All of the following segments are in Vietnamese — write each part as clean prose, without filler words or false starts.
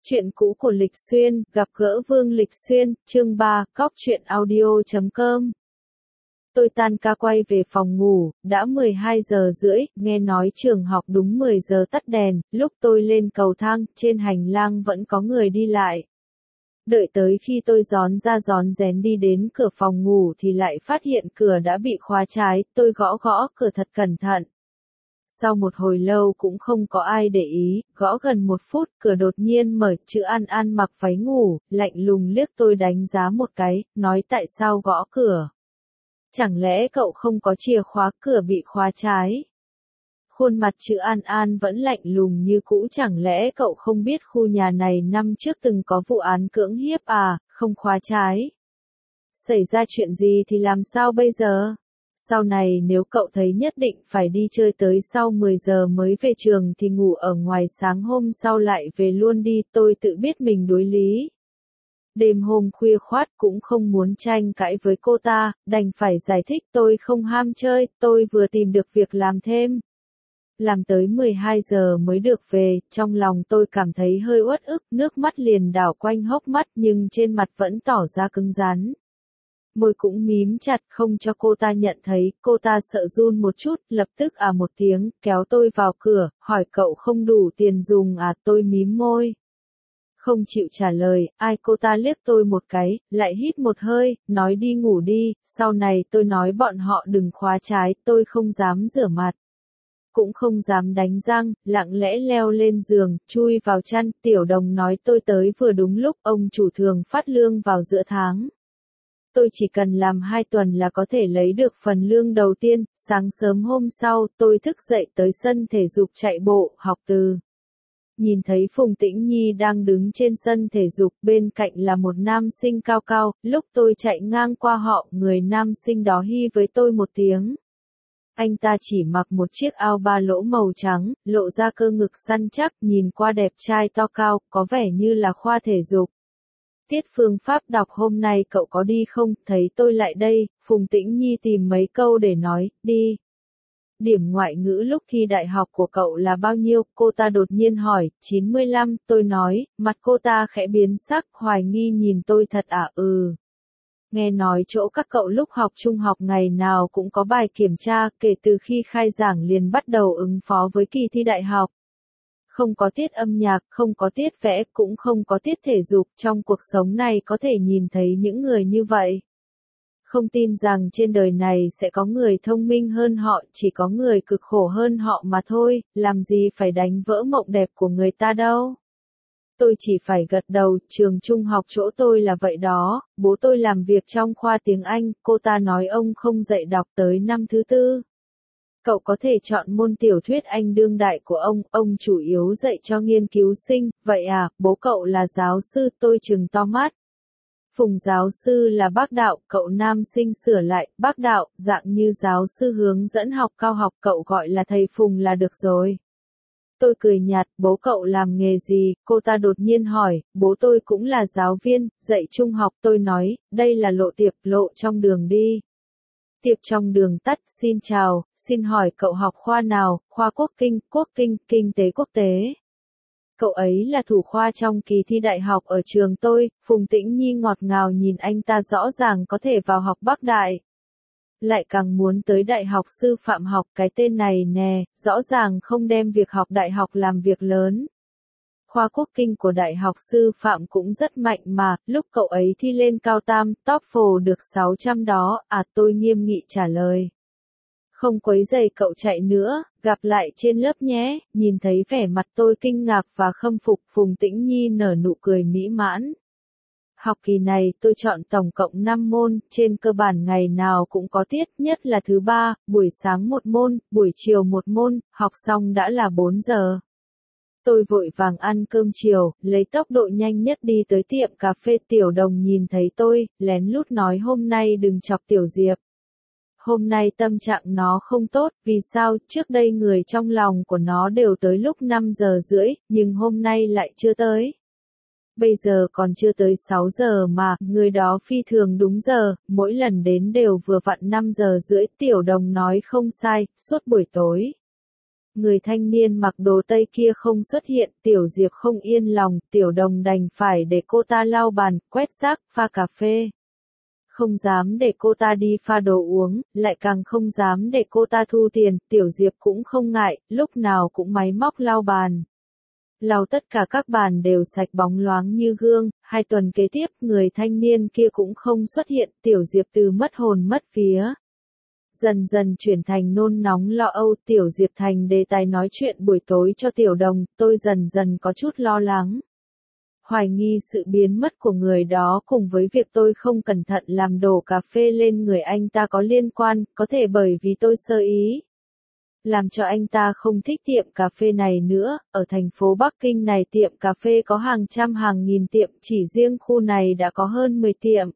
Chuyện cũ của Lịch Xuyên, gặp gỡ Vương Lịch Xuyên, chương 3, cóc truyện audio.com. Tôi tan ca quay về phòng ngủ, đã 12 giờ rưỡi, nghe nói trường học đúng 10 giờ tắt đèn, lúc tôi lên cầu thang, trên hành lang vẫn có người đi lại. Đợi tới khi tôi rón ra rón rén đi đến cửa phòng ngủ thì lại phát hiện cửa đã bị khóa trái, tôi gõ gõ cửa thật cẩn thận. Sau một hồi lâu cũng không có ai để ý, gõ gần 1 phút, cửa đột nhiên mở, chữ An An mặc váy ngủ, lạnh lùng liếc tôi đánh giá một cái, nói tại sao gõ cửa. Chẳng lẽ cậu không có chìa khóa, cửa bị khóa trái? Khuôn mặt chữ An An vẫn lạnh lùng như cũ, chẳng lẽ cậu không biết khu nhà này năm trước từng có vụ án cưỡng hiếp à, không khóa trái? Xảy ra chuyện gì thì làm sao bây giờ? Sau này nếu cậu thấy nhất định phải đi chơi tới sau 10 giờ mới về trường thì ngủ ở ngoài, sáng hôm sau lại về luôn đi, tôi tự biết mình đối lý. Đêm hôm khuya khoắt cũng không muốn tranh cãi với cô ta, đành phải giải thích tôi không ham chơi, tôi vừa tìm được việc làm thêm. Làm tới 12 giờ mới được về, trong lòng tôi cảm thấy hơi uất ức, nước mắt liền đảo quanh hốc mắt nhưng trên mặt vẫn tỏ ra cứng rắn. Môi cũng mím chặt không cho cô ta nhận thấy, cô ta sợ run một chút, lập tức một tiếng, kéo tôi vào cửa, hỏi cậu không đủ tiền dùng à, tôi mím môi. Không chịu trả lời, cô ta liếc tôi một cái, lại hít một hơi, nói đi ngủ đi, sau này tôi nói bọn họ đừng khóa trái, tôi không dám rửa mặt. Cũng không dám đánh răng, lặng lẽ leo lên giường, chui vào chăn, Tiểu Đồng nói tôi tới vừa đúng lúc, ông chủ thường phát lương vào giữa tháng. Tôi chỉ cần làm 2 tuần là có thể lấy được phần lương đầu tiên. Sáng sớm hôm sau, tôi thức dậy tới sân thể dục chạy bộ, học từ. Nhìn thấy Phùng Tĩnh Nhi đang đứng trên sân thể dục, bên cạnh là một nam sinh cao cao, lúc tôi chạy ngang qua họ, người nam sinh đó hi với tôi một tiếng. Anh ta chỉ mặc một chiếc áo ba lỗ màu trắng, lộ ra cơ ngực săn chắc, nhìn qua đẹp trai to cao, có vẻ như là khoa thể dục. Tiết phương pháp đọc hôm nay cậu có đi không? Thấy tôi lại đây, Phùng Tĩnh Nhi tìm mấy câu để nói, đi. Điểm ngoại ngữ lúc thi đại học của cậu là bao nhiêu? Cô ta đột nhiên hỏi, 95, tôi nói, mặt cô ta khẽ biến sắc, hoài nghi nhìn tôi thật à? Nghe nói chỗ các cậu lúc học trung học ngày nào cũng có bài kiểm tra, kể từ khi khai giảng liền bắt đầu ứng phó với kỳ thi đại học. Không có tiết âm nhạc, không có tiết vẽ, cũng không có tiết thể dục, trong cuộc sống này có thể nhìn thấy những người như vậy. Không tin rằng trên đời này sẽ có người thông minh hơn họ, chỉ có người cực khổ hơn họ mà thôi, làm gì phải đánh vỡ mộng đẹp của người ta đâu. Tôi chỉ phải gật đầu, trường trung học chỗ tôi là vậy đó, bố tôi làm việc trong khoa tiếng Anh, cô ta nói ông không dạy đọc tới năm thứ 4. Cậu có thể chọn môn tiểu thuyết Anh đương đại của ông chủ yếu dạy cho nghiên cứu sinh, vậy à, bố cậu là giáo sư, tôi trừng to mắt. Phùng giáo sư là bác đạo, cậu nam sinh sửa lại, bác đạo, dạng như giáo sư hướng dẫn học cao học, cậu gọi là thầy Phùng là được rồi. Tôi cười nhạt, bố cậu làm nghề gì? Cô ta đột nhiên hỏi, bố tôi cũng là giáo viên, dạy trung học, tôi nói, đây là lộ tiệp, lộ trong đường đi. Tiệp trong đường tắt, xin chào, xin hỏi cậu học khoa nào? Khoa quốc kinh, kinh tế quốc tế. Cậu ấy là thủ khoa trong kỳ thi đại học ở trường tôi. Phùng Tĩnh Nhi ngọt ngào nhìn anh ta, rõ ràng có thể vào học Bắc Đại. Lại càng muốn tới đại học sư phạm học, cái tên này nè, rõ ràng không đem việc học đại học làm việc lớn. Khoa quốc kinh của đại học sư phạm cũng rất mạnh mà, lúc cậu ấy thi lên cao tam, TOEFL được 600 đó, tôi nghiêm nghị trả lời. Không quấy rầy cậu chạy nữa, gặp lại trên lớp nhé. Nhìn thấy vẻ mặt tôi kinh ngạc và khâm phục, Phùng Tĩnh Nhi nở nụ cười mỹ mãn. Học kỳ này tôi chọn tổng cộng 5 môn, trên cơ bản ngày nào cũng có tiết, nhất là thứ 3, buổi sáng 1 môn, buổi chiều 1 môn, học xong đã là 4 giờ. Tôi vội vàng ăn cơm chiều, lấy tốc độ nhanh nhất đi tới tiệm cà phê. Tiểu Đồng nhìn thấy tôi, lén lút nói hôm nay đừng chọc Tiểu Diệp. Hôm nay tâm trạng nó không tốt, vì sao? Trước đây người trong lòng của nó đều tới lúc 5 giờ rưỡi, nhưng hôm nay lại chưa tới. Bây giờ còn chưa tới 6 giờ mà, người đó phi thường đúng giờ, mỗi lần đến đều vừa vặn 5 giờ rưỡi. Tiểu Đồng nói không sai, suốt buổi tối. Người thanh niên mặc đồ tây kia không xuất hiện, Tiểu Diệp không yên lòng, Tiểu Đồng đành phải để cô ta lau bàn, quét rác, pha cà phê. Không dám để cô ta đi pha đồ uống, lại càng không dám để cô ta thu tiền, Tiểu Diệp cũng không ngại, lúc nào cũng máy móc lau bàn. Lau tất cả các bàn đều sạch bóng loáng như gương, 2 tuần kế tiếp người thanh niên kia cũng không xuất hiện, Tiểu Diệp từ mất hồn mất vía. Dần dần chuyển thành nôn nóng lo âu, Tiểu Diệp thành đề tài nói chuyện buổi tối cho Tiểu Đồng, tôi dần dần có chút lo lắng. Hoài nghi sự biến mất của người đó cùng với việc tôi không cẩn thận làm đổ cà phê lên người anh ta có liên quan, có thể bởi vì tôi sơ ý. Làm cho anh ta không thích tiệm cà phê này nữa, ở thành phố Bắc Kinh này tiệm cà phê có hàng trăm hàng nghìn tiệm, chỉ riêng khu này đã có hơn 10 tiệm.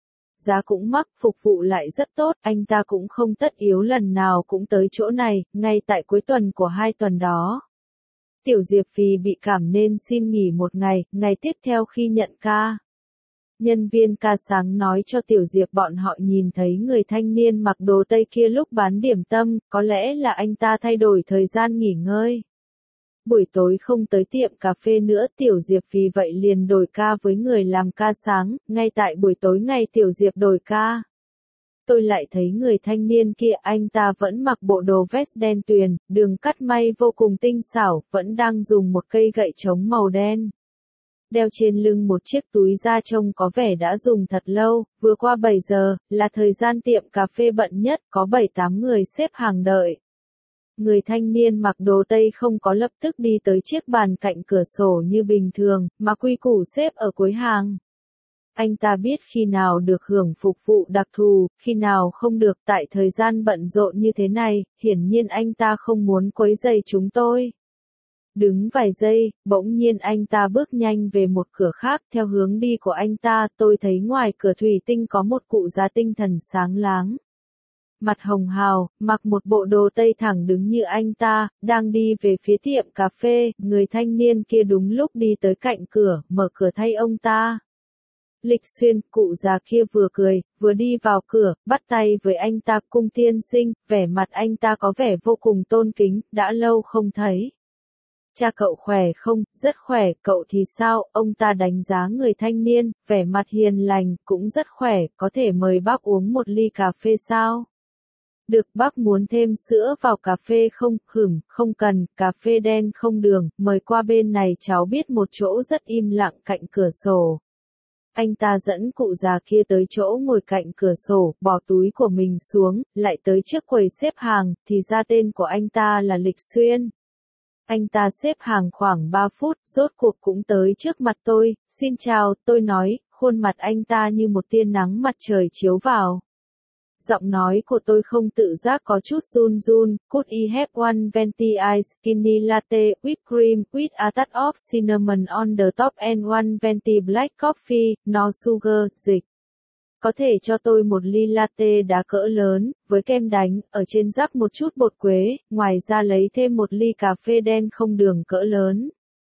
Giá cũng mắc, phục vụ lại rất tốt, anh ta cũng không tất yếu lần nào cũng tới chỗ này, ngay tại cuối tuần của 2 tuần đó. Tiểu Diệp vì bị cảm nên xin nghỉ 1 ngày, ngày tiếp theo khi nhận ca. Nhân viên ca sáng nói cho Tiểu Diệp bọn họ nhìn thấy người thanh niên mặc đồ tây kia lúc bán điểm tâm, có lẽ là anh ta thay đổi thời gian nghỉ ngơi. Buổi tối không tới tiệm cà phê nữa, Tiểu Diệp vì vậy liền đổi ca với người làm ca sáng, ngay tại buổi tối ngày Tiểu Diệp đổi ca. Tôi lại thấy người thanh niên kia, anh ta vẫn mặc bộ đồ vest đen tuyền, đường cắt may vô cùng tinh xảo, vẫn đang dùng một cây gậy trống màu đen. Đeo trên lưng một chiếc túi da trông có vẻ đã dùng thật lâu, vừa qua 7 giờ, là thời gian tiệm cà phê bận nhất, có 7-8 người xếp hàng đợi. Người thanh niên mặc đồ tây không có lập tức đi tới chiếc bàn cạnh cửa sổ như bình thường, mà quy củ xếp ở cuối hàng. Anh ta biết khi nào được hưởng phục vụ đặc thù, khi nào không được, tại thời gian bận rộn như thế này, hiển nhiên anh ta không muốn quấy rầy chúng tôi. Đứng vài giây, bỗng nhiên anh ta bước nhanh về một cửa khác, theo hướng đi của anh ta, tôi thấy ngoài cửa thủy tinh có một cụ già tinh thần sáng láng. Mặt hồng hào, mặc một bộ đồ tây thẳng đứng như anh ta, đang đi về phía tiệm cà phê, người thanh niên kia đúng lúc đi tới cạnh cửa, mở cửa thay ông ta. Lịch Xuyên, cụ già kia vừa cười, vừa đi vào cửa, bắt tay với anh ta, cung tiên sinh, vẻ mặt anh ta có vẻ vô cùng tôn kính, đã lâu không thấy. Cha cậu khỏe không? Rất khỏe, cậu thì sao? Ông ta đánh giá người thanh niên, vẻ mặt hiền lành, cũng rất khỏe, có thể mời bác uống một ly cà phê sao? Được, bác muốn thêm sữa vào cà phê không? Không cần, cà phê đen không đường, mời qua bên này, cháu biết một chỗ rất im lặng cạnh cửa sổ. Anh ta dẫn cụ già kia tới chỗ ngồi cạnh cửa sổ, bỏ túi của mình xuống, lại tới trước quầy xếp hàng, thì ra tên của anh ta là Lịch Xuyên. Anh ta xếp hàng khoảng 3 phút, rốt cuộc cũng tới trước mặt tôi, xin chào, tôi nói, khuôn mặt anh ta như một tia nắng mặt trời chiếu vào. Giọng nói của tôi không tự giác có chút run run, could I have one venti ice skinny latte, whipped cream, with a touch of cinnamon on the top and one venti black coffee, no sugar, dịch. Có thể cho tôi một ly latte đá cỡ lớn, với kem đánh, ở trên rắc một chút bột quế, ngoài ra lấy thêm một ly cà phê đen không đường cỡ lớn.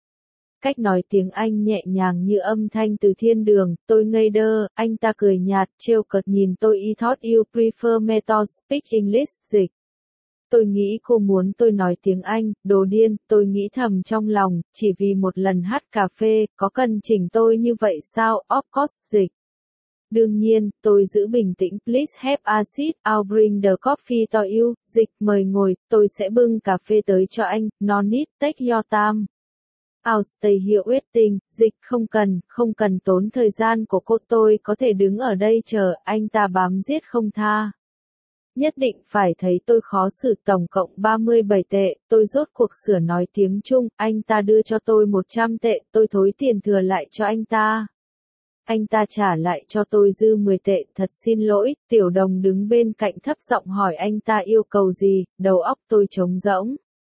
Cách nói tiếng Anh nhẹ nhàng như âm thanh từ thiên đường, tôi ngây đơ, anh ta cười nhạt, trêu cợt nhìn tôi. I thought you prefer me to speak English, dịch. Tôi nghĩ cô muốn tôi nói tiếng Anh, đồ điên, tôi nghĩ thầm trong lòng, chỉ vì một lần hát cà phê, có cần chỉnh tôi như vậy sao, of course, dịch. Đương nhiên, tôi giữ bình tĩnh, please have a seat, I'll bring the coffee to you, dịch, mời ngồi, tôi sẽ bưng cà phê tới cho anh, no need, take your time. I'll stay here waiting, dịch, không cần tốn thời gian của cô, tôi có thể đứng ở đây chờ, anh ta bám giết không tha. Nhất định phải thấy tôi khó xử, tổng cộng 37 tệ, tôi rốt cuộc sửa nói tiếng Trung, anh ta đưa cho tôi 100 tệ, tôi thối tiền thừa lại cho anh ta. Anh ta trả lại cho tôi dư 10 tệ, thật xin lỗi, Tiểu Đồng đứng bên cạnh thấp giọng hỏi anh ta yêu cầu gì, đầu óc tôi trống rỗng.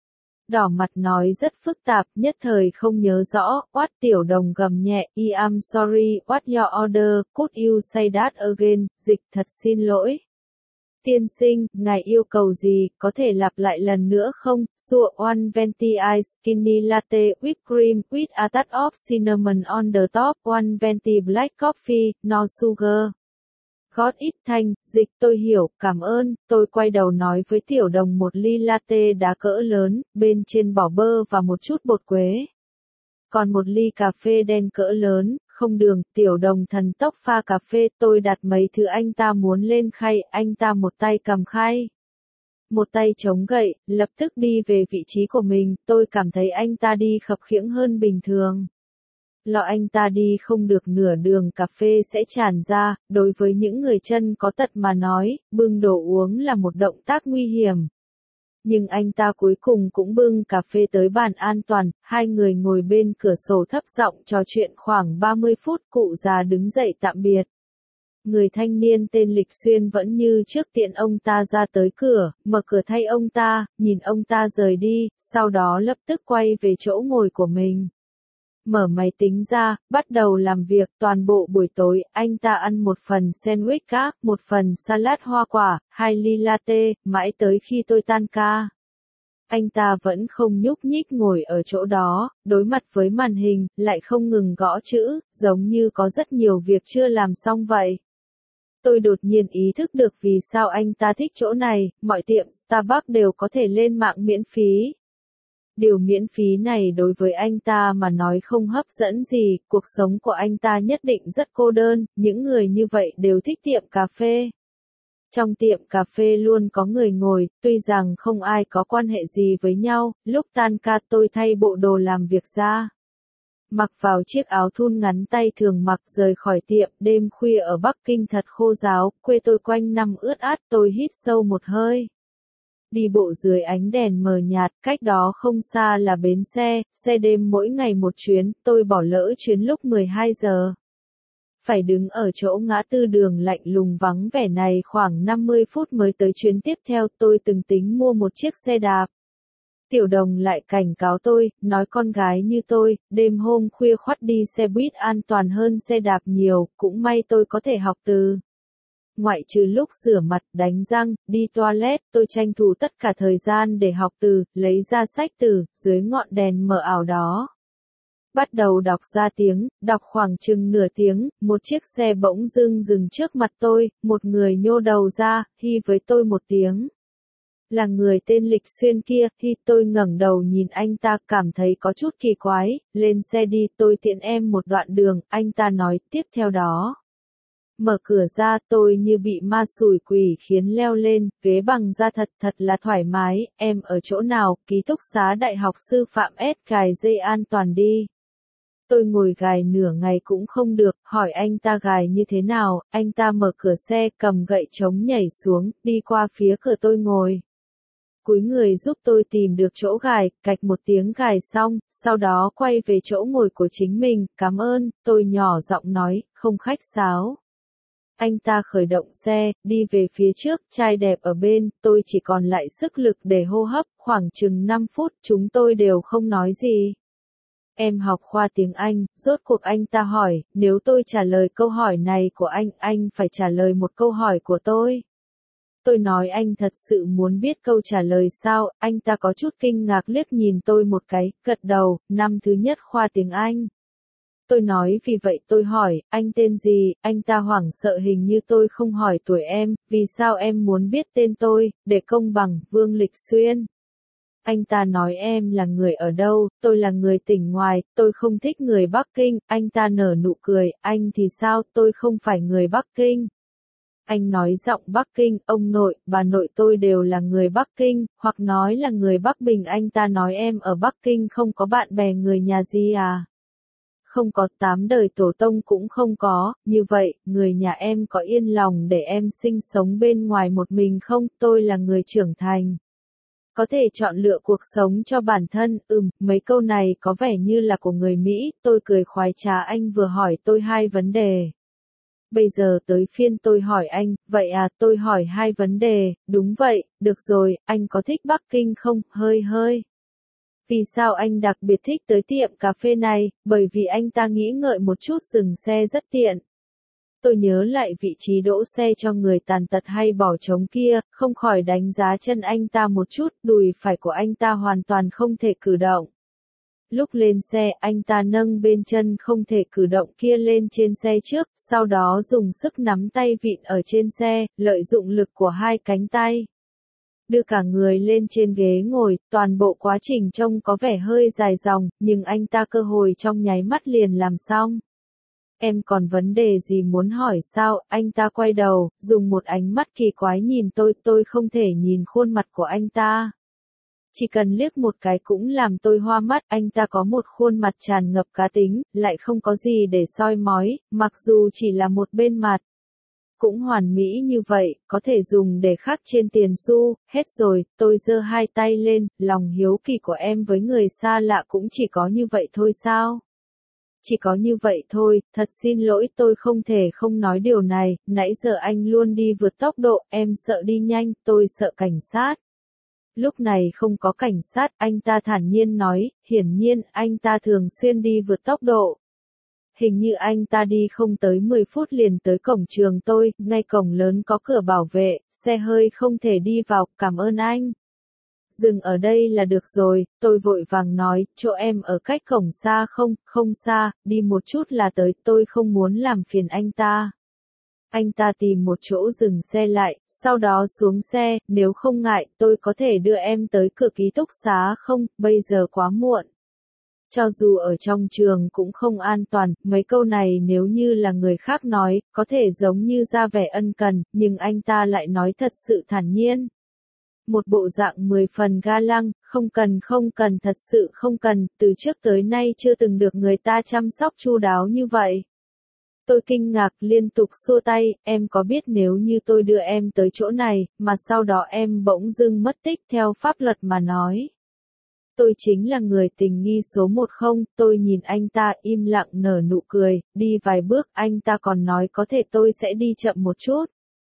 Đỏ mặt nói rất phức tạp, nhất thời không nhớ rõ, what Tiểu Đồng gầm nhẹ, I'm sorry, what your order, could you say that again, dịch, thật xin lỗi. Tiên sinh, ngài yêu cầu gì, có thể lặp lại lần nữa không? Sure, one venti ice skinny latte, whipped cream, with a touch of cinnamon on the top, one venti black coffee, no sugar. Gót ít thanh, dịch tôi hiểu, cảm ơn, tôi quay đầu nói với Tiểu Đồng một ly latte đá cỡ lớn, bên trên bỏ bơ và một chút bột quế. Còn một ly cà phê đen cỡ lớn, không đường, Tiểu Đồng thần tốc pha cà phê, tôi đặt mấy thứ anh ta muốn lên khay, anh ta một tay cầm khay, một tay chống gậy, lập tức đi về vị trí của mình, tôi cảm thấy anh ta đi khập khiễng hơn bình thường. Lo anh ta đi không được nửa đường cà phê sẽ tràn ra, đối với những người chân có tật mà nói, bưng đồ uống là một động tác nguy hiểm. Nhưng anh ta cuối cùng cũng bưng cà phê tới bàn an toàn, hai người ngồi bên cửa sổ thấp giọng trò chuyện khoảng 30 phút, cụ già đứng dậy tạm biệt. Người thanh niên tên Lịch Xuyên vẫn như trước tiện ông ta ra tới cửa, mở cửa thay ông ta, nhìn ông ta rời đi, sau đó lập tức quay về chỗ ngồi của mình. Mở máy tính ra, bắt đầu làm việc toàn bộ buổi tối, anh ta ăn một phần sandwich cá, một phần salad hoa quả, 2 ly latte, mãi tới khi tôi tan ca. Anh ta vẫn không nhúc nhích ngồi ở chỗ đó, đối mặt với màn hình, lại không ngừng gõ chữ, giống như có rất nhiều việc chưa làm xong vậy. Tôi đột nhiên ý thức được vì sao anh ta thích chỗ này, mọi tiệm Starbucks đều có thể lên mạng miễn phí. Điều miễn phí này đối với anh ta mà nói không hấp dẫn gì, cuộc sống của anh ta nhất định rất cô đơn, những người như vậy đều thích tiệm cà phê. Trong tiệm cà phê luôn có người ngồi, tuy rằng không ai có quan hệ gì với nhau, lúc tan ca tôi thay bộ đồ làm việc ra. Mặc vào chiếc áo thun ngắn tay thường mặc rời khỏi tiệm, đêm khuya ở Bắc Kinh thật khô ráo, quê tôi quanh năm ướt át, tôi hít sâu một hơi. Đi bộ dưới ánh đèn mờ nhạt, cách đó không xa là bến xe đêm mỗi ngày một chuyến, tôi bỏ lỡ chuyến lúc 12 giờ. Phải đứng ở chỗ ngã tư đường lạnh lùng vắng vẻ này khoảng 50 phút mới tới chuyến tiếp theo, tôi từng tính mua một chiếc xe đạp. Tiểu Đồng lại cảnh cáo tôi, nói con gái như tôi, đêm hôm khuya khoắt đi xe buýt an toàn hơn xe đạp nhiều, cũng may tôi có thể học từ. Ngoại trừ lúc rửa mặt, đánh răng, đi toilet, tôi tranh thủ tất cả thời gian để học từ, lấy ra sách từ, dưới ngọn đèn mờ ảo đó. Bắt đầu đọc ra tiếng, đọc khoảng chừng nửa tiếng, một chiếc xe bỗng dưng dừng trước mặt tôi, một người nhô đầu ra, hi với tôi một tiếng. Là người tên Lịch Xuyên kia, khi tôi ngẩng đầu nhìn anh ta cảm thấy có chút kỳ quái, lên xe đi, tôi tiện em một đoạn đường, anh ta nói, tiếp theo đó. Mở cửa ra, tôi như bị ma xủi quỷ khiến leo lên, ghế bằng da thật là thoải mái, em ở chỗ nào, ký túc xá Đại học Sư phạm S, gài dây an toàn đi. Tôi ngồi gài nửa ngày cũng không được, hỏi anh ta gài như thế nào, anh ta mở cửa xe, cầm gậy chống nhảy xuống, đi qua phía cửa tôi ngồi. Cúi người giúp tôi tìm được chỗ gài, cạch một tiếng gài xong, sau đó quay về chỗ ngồi của chính mình, cảm ơn, tôi nhỏ giọng nói, không khách sáo. Anh ta khởi động xe, đi về phía trước, trai đẹp ở bên, tôi chỉ còn lại sức lực để hô hấp, khoảng chừng 5 phút, chúng tôi đều không nói gì. Em học khoa tiếng Anh, rốt cuộc anh ta hỏi, nếu tôi trả lời câu hỏi này của anh phải trả lời một câu hỏi của tôi. Tôi nói anh thật sự muốn biết câu trả lời sao, anh ta có chút kinh ngạc liếc nhìn tôi một cái, gật đầu, năm thứ nhất khoa tiếng Anh. Tôi nói vì vậy tôi hỏi, anh tên gì, anh ta hoảng sợ hình như tôi không hỏi tuổi em, vì sao em muốn biết tên tôi, để công bằng, Vương Lịch Xuyên. Anh ta nói em là người ở đâu, tôi là người tỉnh ngoài, tôi không thích người Bắc Kinh, anh ta nở nụ cười, anh thì sao, tôi không phải người Bắc Kinh. Anh nói giọng Bắc Kinh, ông nội, bà nội tôi đều là người Bắc Kinh, hoặc nói là người Bắc Bình, anh ta nói em ở Bắc Kinh không có bạn bè người nhà gì à? Không có, 8 đời tổ tông cũng không có, như vậy, người nhà em có yên lòng để em sinh sống bên ngoài một mình không, tôi là người trưởng thành. Có thể chọn lựa cuộc sống cho bản thân, mấy câu này có vẻ như là của người Mỹ, tôi cười khoái trá anh vừa hỏi tôi hai vấn đề. Bây giờ tới phiên tôi hỏi anh, vậy à, tôi hỏi hai vấn đề, đúng vậy, được rồi, anh có thích Bắc Kinh không, hơi. Vì sao anh đặc biệt thích tới tiệm cà phê này, bởi vì anh ta nghĩ ngợi một chút dừng xe rất tiện. Tôi nhớ lại vị trí đỗ xe cho người tàn tật hay bỏ trống kia, không khỏi đánh giá chân anh ta một chút, đùi phải của anh ta hoàn toàn không thể cử động. Lúc lên xe, anh ta nâng bên chân không thể cử động kia lên trên xe trước, sau đó dùng sức nắm tay vịn ở trên xe, lợi dụng lực của hai cánh tay. Đưa cả người lên trên ghế ngồi, toàn bộ quá trình trông có vẻ hơi dài dòng, nhưng anh ta cơ hội trong nháy mắt liền làm xong. Em còn vấn đề gì muốn hỏi sao? Anh ta quay đầu, dùng một ánh mắt kỳ quái nhìn tôi không thể nhìn khuôn mặt của anh ta. Chỉ cần liếc một cái cũng làm tôi hoa mắt, anh ta có một khuôn mặt tràn ngập cá tính, lại không có gì để soi mói, mặc dù chỉ là một bên mặt. Cũng hoàn mỹ như vậy, có thể dùng để khắc trên tiền xu, hết rồi, tôi giơ hai tay lên, lòng hiếu kỳ của em với người xa lạ cũng chỉ có như vậy thôi sao? Chỉ có như vậy thôi, thật xin lỗi tôi không thể không nói điều này, nãy giờ anh luôn đi vượt tốc độ, em sợ đi nhanh, tôi sợ cảnh sát. Lúc này không có cảnh sát, anh ta thản nhiên nói, hiển nhiên anh ta thường xuyên đi vượt tốc độ. Hình như anh ta đi không tới 10 phút liền tới cổng trường tôi, ngay cổng lớn có cửa bảo vệ, xe hơi không thể đi vào, cảm ơn anh. Dừng ở đây là được rồi, tôi vội vàng nói, chỗ em ở cách cổng xa không, không xa, đi một chút là tới, tôi không muốn làm phiền anh ta. Anh ta tìm một chỗ dừng xe lại, sau đó xuống xe, nếu không ngại, tôi có thể đưa em tới cửa ký túc xá không, bây giờ quá muộn. Cho dù ở trong trường cũng không an toàn, mấy câu này nếu như là người khác nói, có thể giống như ra vẻ ân cần, nhưng anh ta lại nói thật sự thản nhiên. Một bộ dạng 10 phần ga lăng, không cần thật sự không cần, từ trước tới nay chưa từng được người ta chăm sóc chu đáo như vậy. Tôi kinh ngạc liên tục xua tay, em có biết nếu như tôi đưa em tới chỗ này, mà sau đó em bỗng dưng mất tích theo pháp luật mà nói. Tôi chính là người tình nghi số 10, tôi nhìn anh ta im lặng nở nụ cười, đi vài bước anh ta còn nói có thể tôi sẽ đi chậm một chút.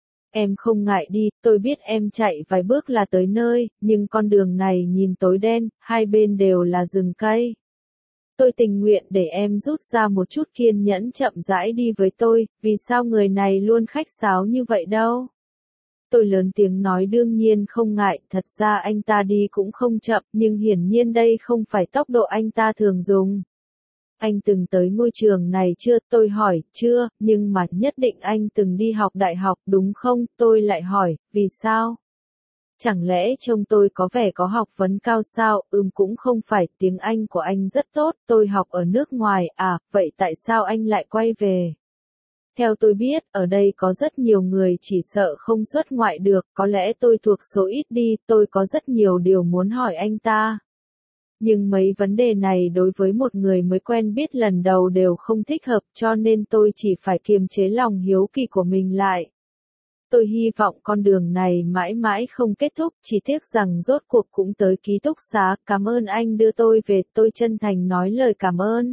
Em không ngại đi, tôi biết em chạy vài bước là tới nơi, nhưng con đường này nhìn tối đen, hai bên đều là rừng cây. Tôi tình nguyện để em rút ra một chút kiên nhẫn chậm rãi đi với tôi, vì sao người này luôn khách sáo như vậy đâu. Tôi lớn tiếng nói đương nhiên không ngại, thật ra anh ta đi cũng không chậm, nhưng hiển nhiên đây không phải tốc độ anh ta thường dùng. Anh từng tới ngôi trường này chưa? Tôi hỏi, chưa, nhưng mà nhất định anh từng đi học đại học, đúng không? Tôi lại hỏi, vì sao? Chẳng lẽ trông tôi có vẻ có học vấn cao sao? Cũng không phải, tiếng Anh của anh rất tốt, tôi học ở nước ngoài, à, vậy tại sao anh lại quay về? Theo tôi biết, ở đây có rất nhiều người chỉ sợ không xuất ngoại được, có lẽ tôi thuộc số ít đi, tôi có rất nhiều điều muốn hỏi anh ta. Nhưng mấy vấn đề này đối với một người mới quen biết lần đầu đều không thích hợp, cho nên tôi chỉ phải kiềm chế lòng hiếu kỳ của mình lại. Tôi hy vọng con đường này mãi mãi không kết thúc, chỉ tiếc rằng rốt cuộc cũng tới ký túc xá, cảm ơn anh đưa tôi về, tôi chân thành nói lời cảm ơn.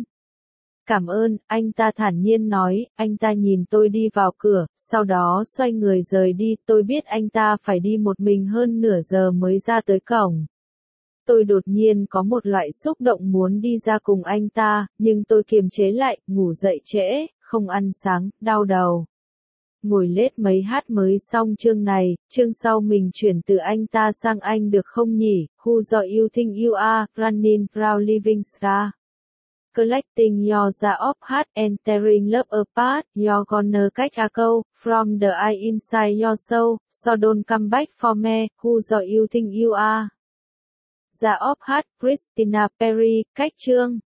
Cảm ơn, anh ta thản nhiên nói, anh ta nhìn tôi đi vào cửa, sau đó xoay người rời đi, tôi biết anh ta phải đi một mình hơn nửa giờ mới ra tới cổng. Tôi đột nhiên có một loại xúc động muốn đi ra cùng anh ta, nhưng tôi kiềm chế lại, ngủ dậy trễ, không ăn sáng, đau đầu. Ngồi lết mấy hát mới xong chương này, chương sau mình chuyển từ anh ta sang anh được không nhỉ? Who do you think you are, running proud living scar? Collecting your jar of heart and tearing love apart, you're gonna catch a cold from the eye inside your soul, so don't come back for me, who do you think you are? Jar of Heart, Christina Perri, cách chương